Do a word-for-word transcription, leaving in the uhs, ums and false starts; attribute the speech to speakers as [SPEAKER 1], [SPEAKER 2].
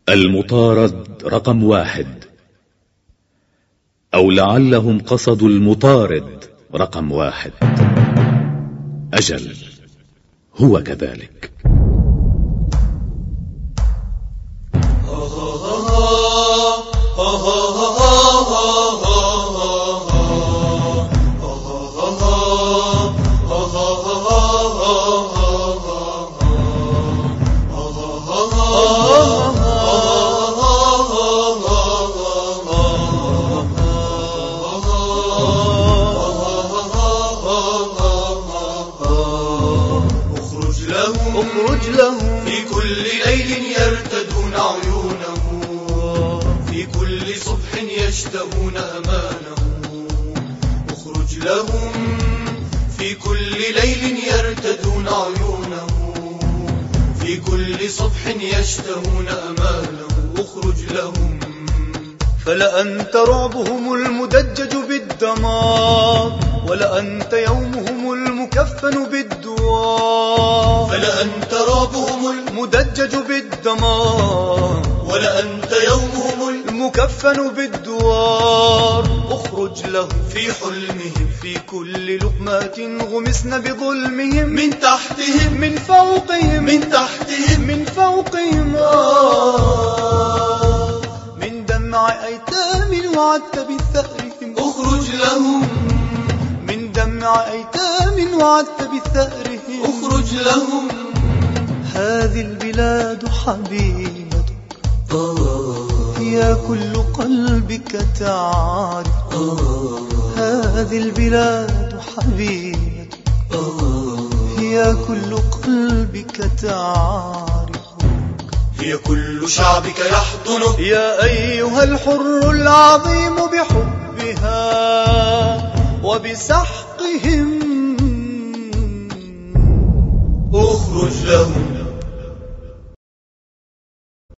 [SPEAKER 1] المطارد رقم واحد، أو لعلهم قصدوا المطارد رقم واحد. أجل، هو كذلك.
[SPEAKER 2] اخرج لهم في كل ليل يرتدون عيونه، في كل صبح يشتهون أمانه. اخرج لهم في كل ليل يرتدون عيونه، في كل صبح يشتهون أمانه. اخرج لهم، فلأنت رعبهم المدجج بالدمار، ولأنت يومهم المكفن بالدوار. فلأنت رعبهم المدجج بالدمار، ولأنت يومهم المكفن بالدوار. اخرج لهم في حلمهم، في كل لقمات غمسن بظلمهم، من تحتهم من فوقهم، من تحتهم من فوقهم. آه من دمع أيتام وعدت بثأرهم. اخرج لهم من دمع أيتام وعدت بثأرهم. اخرج لهم، هذه البلاد حبيبتك، هي كل قلبك تعرف. هذه البلاد حبيبتك، هي كل قلبك تعرف. هي كل شعبك يحضنك يا أيها الحر العظيم بحبها وبسحقهم. اخرج لهم